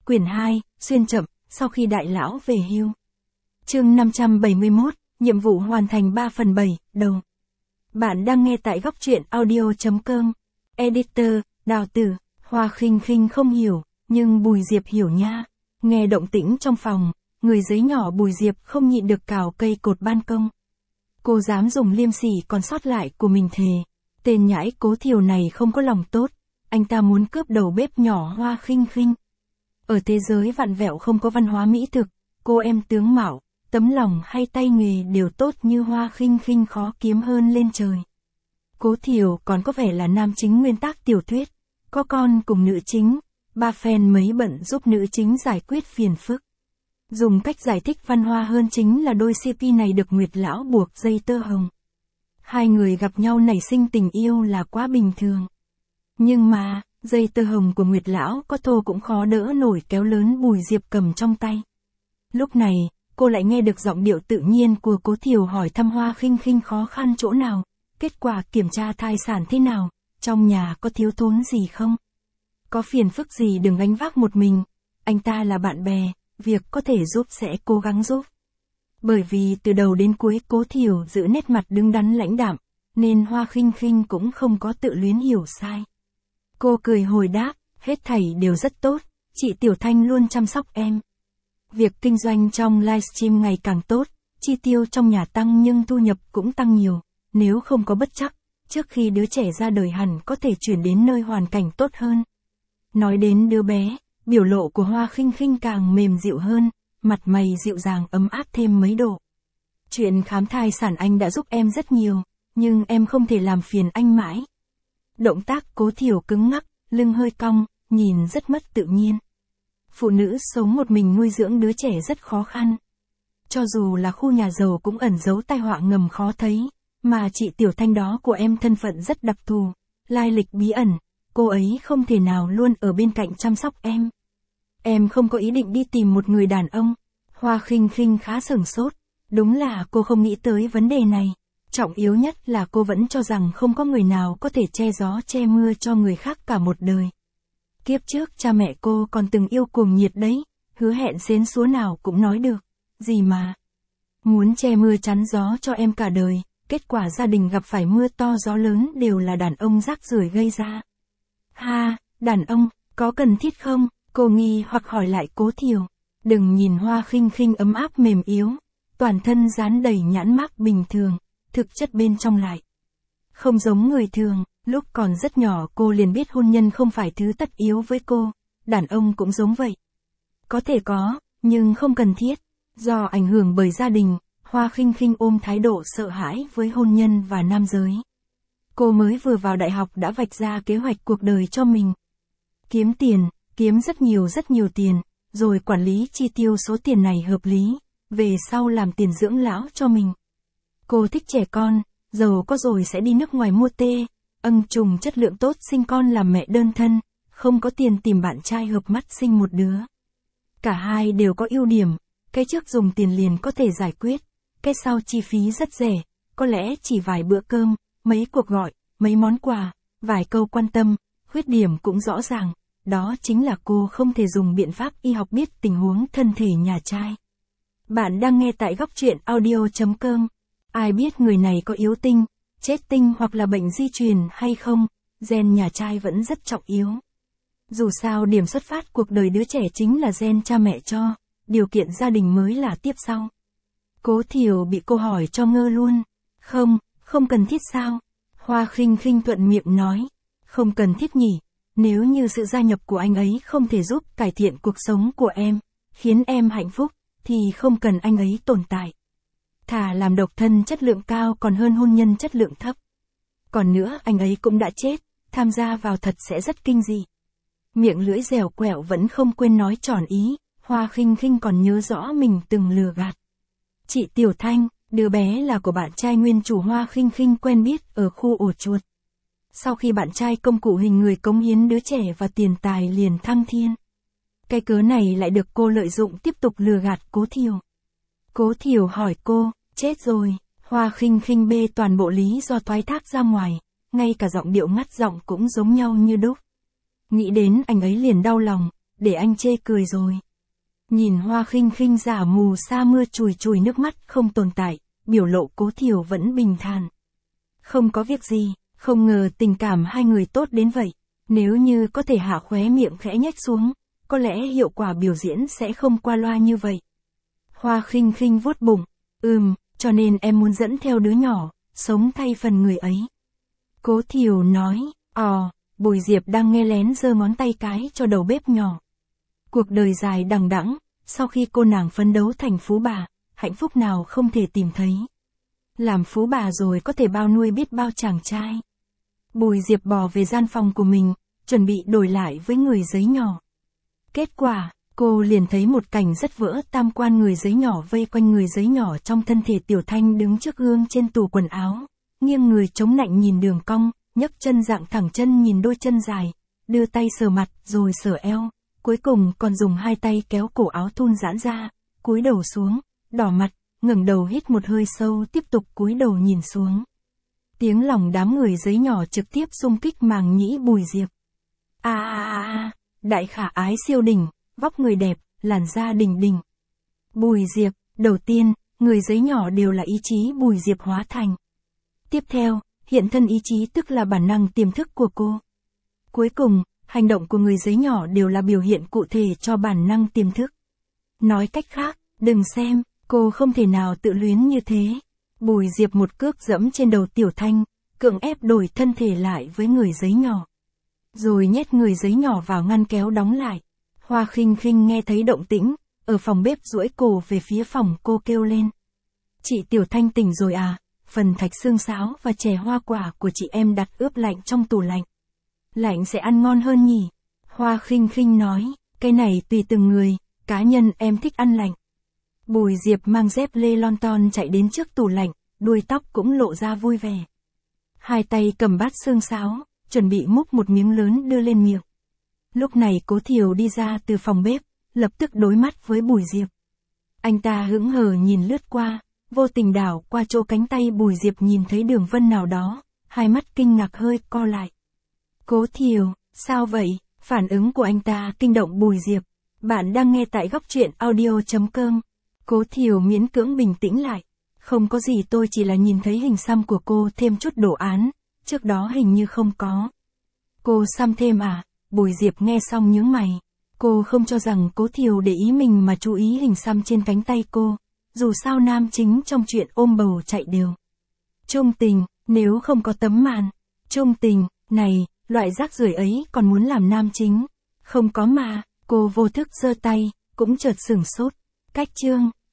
Quyển 2, xuyên chậm, sau khi đại lão về hưu. Chương 571, nhiệm vụ hoàn thành 3/7, đầu. Bạn đang nghe tại góc truyện audio.com. Editor, Đào Tử, Hoa Khinh Khinh không hiểu, nhưng Bùi Diệp hiểu nha. Nghe động tĩnh trong phòng, người giấy nhỏ Bùi Diệp không nhịn được cào cây cột ban công. Cô dám dùng liêm sỉ còn sót lại của mình thề. Tên nhãi Cố Thiều này không có lòng tốt, anh ta muốn cướp đầu bếp nhỏ Hoa Khinh Khinh. Ở thế giới vặn vẹo không có văn hóa mỹ thực, cô em tướng mạo, tấm lòng hay tay nghề đều tốt như Hoa Khinh Khinh khó kiếm hơn lên trời. Cố Thiều còn có vẻ là nam chính nguyên tác tiểu thuyết, có con cùng nữ chính, ba fan mấy bận giúp nữ chính giải quyết phiền phức. Dùng cách giải thích văn hoa hơn chính là đôi CP này được Nguyệt Lão buộc dây tơ hồng. Hai người gặp nhau nảy sinh tình yêu là quá bình thường. Nhưng mà, dây tơ hồng của Nguyệt Lão có thô cũng khó đỡ nổi kéo lớn Bùi Diệp cầm trong tay. Lúc này, cô lại nghe được giọng điệu tự nhiên của Cố Thiều hỏi thăm Hoa Khinh Khinh khó khăn chỗ nào, kết quả kiểm tra thai sản thế nào, trong nhà có thiếu thốn gì không? Có phiền phức gì đừng gánh vác một mình, anh ta là bạn bè, việc có thể giúp sẽ cố gắng giúp. Bởi vì từ đầu đến cuối Cố Thiều giữ nét mặt đứng đắn lãnh đạm, nên Hoa Khinh Khinh cũng không có tự luyến hiểu sai. Cô cười hồi đáp, hết thảy đều rất tốt, chị Tiểu Thanh luôn chăm sóc em. Việc kinh doanh trong livestream ngày càng tốt, chi tiêu trong nhà tăng nhưng thu nhập cũng tăng nhiều, nếu không có bất trắc, trước khi đứa trẻ ra đời hẳn có thể chuyển đến nơi hoàn cảnh tốt hơn. Nói đến đứa bé, biểu lộ của Hoa Khinh Khinh càng mềm dịu hơn, mặt mày dịu dàng ấm áp thêm mấy độ. Chuyện khám thai sản anh đã giúp em rất nhiều, nhưng em không thể làm phiền anh mãi. Động tác Cố Thiều cứng ngắc, lưng hơi cong, nhìn rất mất tự nhiên. Phụ nữ sống một mình nuôi dưỡng đứa trẻ rất khó khăn. Cho dù là khu nhà giàu cũng ẩn giấu tai họa ngầm khó thấy, mà chị Tiểu Thanh đó của em thân phận rất đặc thù, lai lịch bí ẩn, cô ấy không thể nào luôn ở bên cạnh chăm sóc em. Em không có ý định đi tìm một người đàn ông. Hoa Khinh Khinh khá sửng sốt, đúng là cô không nghĩ tới vấn đề này. Trọng yếu nhất là cô vẫn cho rằng không có người nào có thể che gió che mưa cho người khác cả một đời. Kiếp trước cha mẹ cô còn từng yêu cuồng nhiệt đấy, hứa hẹn xến xúa nào cũng nói được, gì mà muốn che mưa chắn gió cho em cả đời, kết quả gia đình gặp phải mưa to gió lớn đều là đàn ông rác rưởi gây ra. Ha, đàn ông, có cần thiết không? Cô nghi hoặc hỏi lại Cố Thiều. Đừng nhìn Hoa Khinh Khinh ấm áp mềm yếu, toàn thân dán đầy nhãn mác bình thường, thực chất bên trong lại không giống người thường. Lúc còn rất nhỏ cô liền biết hôn nhân không phải thứ tất yếu với cô, đàn ông cũng giống vậy. Có thể có, nhưng không cần thiết. Do ảnh hưởng bởi gia đình, Hoa Khinh Khinh ôm thái độ sợ hãi với hôn nhân và nam giới. Cô mới vừa vào đại học đã vạch ra kế hoạch cuộc đời cho mình. Kiếm tiền, kiếm rất nhiều tiền, rồi quản lý chi tiêu số tiền này hợp lý, về sau làm tiền dưỡng lão cho mình. Cô thích trẻ con, giàu có rồi sẽ đi nước ngoài mua trùng chất lượng tốt sinh con làm mẹ đơn thân, không có tiền tìm bạn trai hợp mắt sinh một đứa. Cả hai đều có ưu điểm, cái trước dùng tiền liền có thể giải quyết, cái sau chi phí rất rẻ, có lẽ chỉ vài bữa cơm, mấy cuộc gọi, mấy món quà, vài câu quan tâm, khuyết điểm cũng rõ ràng, đó chính là cô không thể dùng biện pháp y học biết tình huống thân thể nhà trai. Bạn đang nghe tại góc truyện audio.com. Ai biết người này có yếu tinh, chết tinh hoặc là bệnh di truyền hay không, gen nhà trai vẫn rất trọng yếu. Dù sao điểm xuất phát cuộc đời đứa trẻ chính là gen cha mẹ cho, điều kiện gia đình mới là tiếp sau. Cố Thiều bị cô hỏi cho ngơ luôn. Không cần thiết sao? Hoa Khinh Khinh thuận miệng nói. Không cần thiết nhỉ, nếu như sự gia nhập của anh ấy không thể giúp cải thiện cuộc sống của em, khiến em hạnh phúc, thì không cần anh ấy tồn tại. Thà làm độc thân chất lượng cao còn hơn hôn nhân chất lượng thấp. Còn nữa anh ấy cũng đã chết, tham gia vào thật sẽ rất kinh dị. Miệng lưỡi dẻo quẹo vẫn không quên nói tròn ý, Hoa Khinh Khinh còn nhớ rõ mình từng lừa gạt. Chị Tiểu Thanh, đứa bé là của bạn trai nguyên chủ Hoa Khinh Khinh quen biết ở khu ổ chuột. Sau khi bạn trai công cụ hình người cống hiến đứa trẻ và tiền tài liền thăng thiên. Cái cớ này lại được cô lợi dụng tiếp tục lừa gạt Cố Thiều. Cố Thiều hỏi cô, chết rồi. Hoa Khinh Khinh bê toàn bộ lý do thoái thác ra ngoài, ngay cả giọng điệu ngắt giọng cũng giống nhau như đúc. Nghĩ đến anh ấy liền đau lòng, để anh chê cười rồi. Nhìn Hoa Khinh Khinh giả mù sa mưa chùi chùi nước mắt không tồn tại, biểu lộ Cố Thiều vẫn bình thản. Không có việc gì, không ngờ tình cảm hai người tốt đến vậy. Nếu như có thể hạ khóe miệng khẽ nhếch xuống, có lẽ hiệu quả biểu diễn sẽ không qua loa như vậy. Hoa Khinh Khinh vuốt bụng, cho nên em muốn dẫn theo đứa nhỏ, sống thay phần người ấy. Cố Thiều nói, Bùi Diệp đang nghe lén giơ ngón tay cái cho đầu bếp nhỏ. Cuộc đời dài đằng đẵng, sau khi cô nàng phấn đấu thành phú bà, hạnh phúc nào không thể tìm thấy. Làm phú bà rồi có thể bao nuôi biết bao chàng trai. Bùi Diệp bò về gian phòng của mình, chuẩn bị đổi lại với người giấy nhỏ. Kết quả, cô liền thấy một cảnh rất vỡ tam quan. Người giấy nhỏ vây quanh người giấy nhỏ trong thân thể Tiểu Thanh đứng trước gương trên tủ quần áo, nghiêng người chống nạnh nhìn đường cong, nhấc chân dạng thẳng chân nhìn đôi chân dài, đưa tay sờ mặt rồi sờ eo, cuối cùng còn dùng hai tay kéo cổ áo thun giãn ra, cúi đầu xuống, đỏ mặt, ngẩng đầu hít một hơi sâu tiếp tục cúi đầu nhìn xuống. Tiếng lòng đám người giấy nhỏ trực tiếp xung kích màng nhĩ Bùi Diệp. Đại khả ái siêu đỉnh, vóc người đẹp, làn da đỉnh đỉnh. Bùi Diệp, đầu tiên, người giấy nhỏ đều là ý chí Bùi Diệp hóa thành. Tiếp theo, hiện thân ý chí tức là bản năng tiềm thức của cô. Cuối cùng, hành động của người giấy nhỏ đều là biểu hiện cụ thể cho bản năng tiềm thức. Nói cách khác, đừng xem, cô không thể nào tự luyến như thế. Bùi Diệp một cước dẫm trên đầu Tiểu Thanh, cưỡng ép đổi thân thể lại với người giấy nhỏ. Rồi nhét người giấy nhỏ vào ngăn kéo đóng lại. Hoa Khinh Khinh nghe thấy động tĩnh, ở phòng bếp duỗi cổ về phía phòng cô kêu lên. Chị Tiểu Thanh tỉnh rồi à, phần thạch xương sáo và chè hoa quả của chị em đặt ướp lạnh trong tủ lạnh. Lạnh sẽ ăn ngon hơn nhỉ? Hoa Khinh Khinh nói, cái này tùy từng người, cá nhân em thích ăn lạnh. Bùi Diệp mang dép lê lon ton chạy đến trước tủ lạnh, đuôi tóc cũng lộ ra vui vẻ. Hai tay cầm bát xương sáo, chuẩn bị múc một miếng lớn đưa lên miệng. Lúc này Cố Thiều đi ra từ phòng bếp, lập tức đối mắt với Bùi Diệp. Anh ta hững hờ nhìn lướt qua, vô tình đảo qua chỗ cánh tay Bùi Diệp nhìn thấy đường vân nào đó, hai mắt kinh ngạc hơi co lại. Cố Thiều, sao vậy? Phản ứng của anh ta kinh động Bùi Diệp. Bạn đang nghe tại góc truyện audio.com. Cố Thiều miễn cưỡng bình tĩnh lại. Không có gì, tôi chỉ là nhìn thấy hình xăm của cô thêm chút đồ án, trước đó hình như không có. Cô xăm thêm à? Bùi Diệp nghe xong nhướng mày. Cô không cho rằng Cố Thiều để ý mình mà chú ý hình xăm trên cánh tay cô. Dù sao nam chính trong chuyện ôm bầu chạy đều. Trung tình, nếu không có tấm màn. Trung tình, này, loại rác rưởi ấy còn muốn làm nam chính. Không có mà, cô vô thức giơ tay, cũng chợt sửng sốt. Cách chương.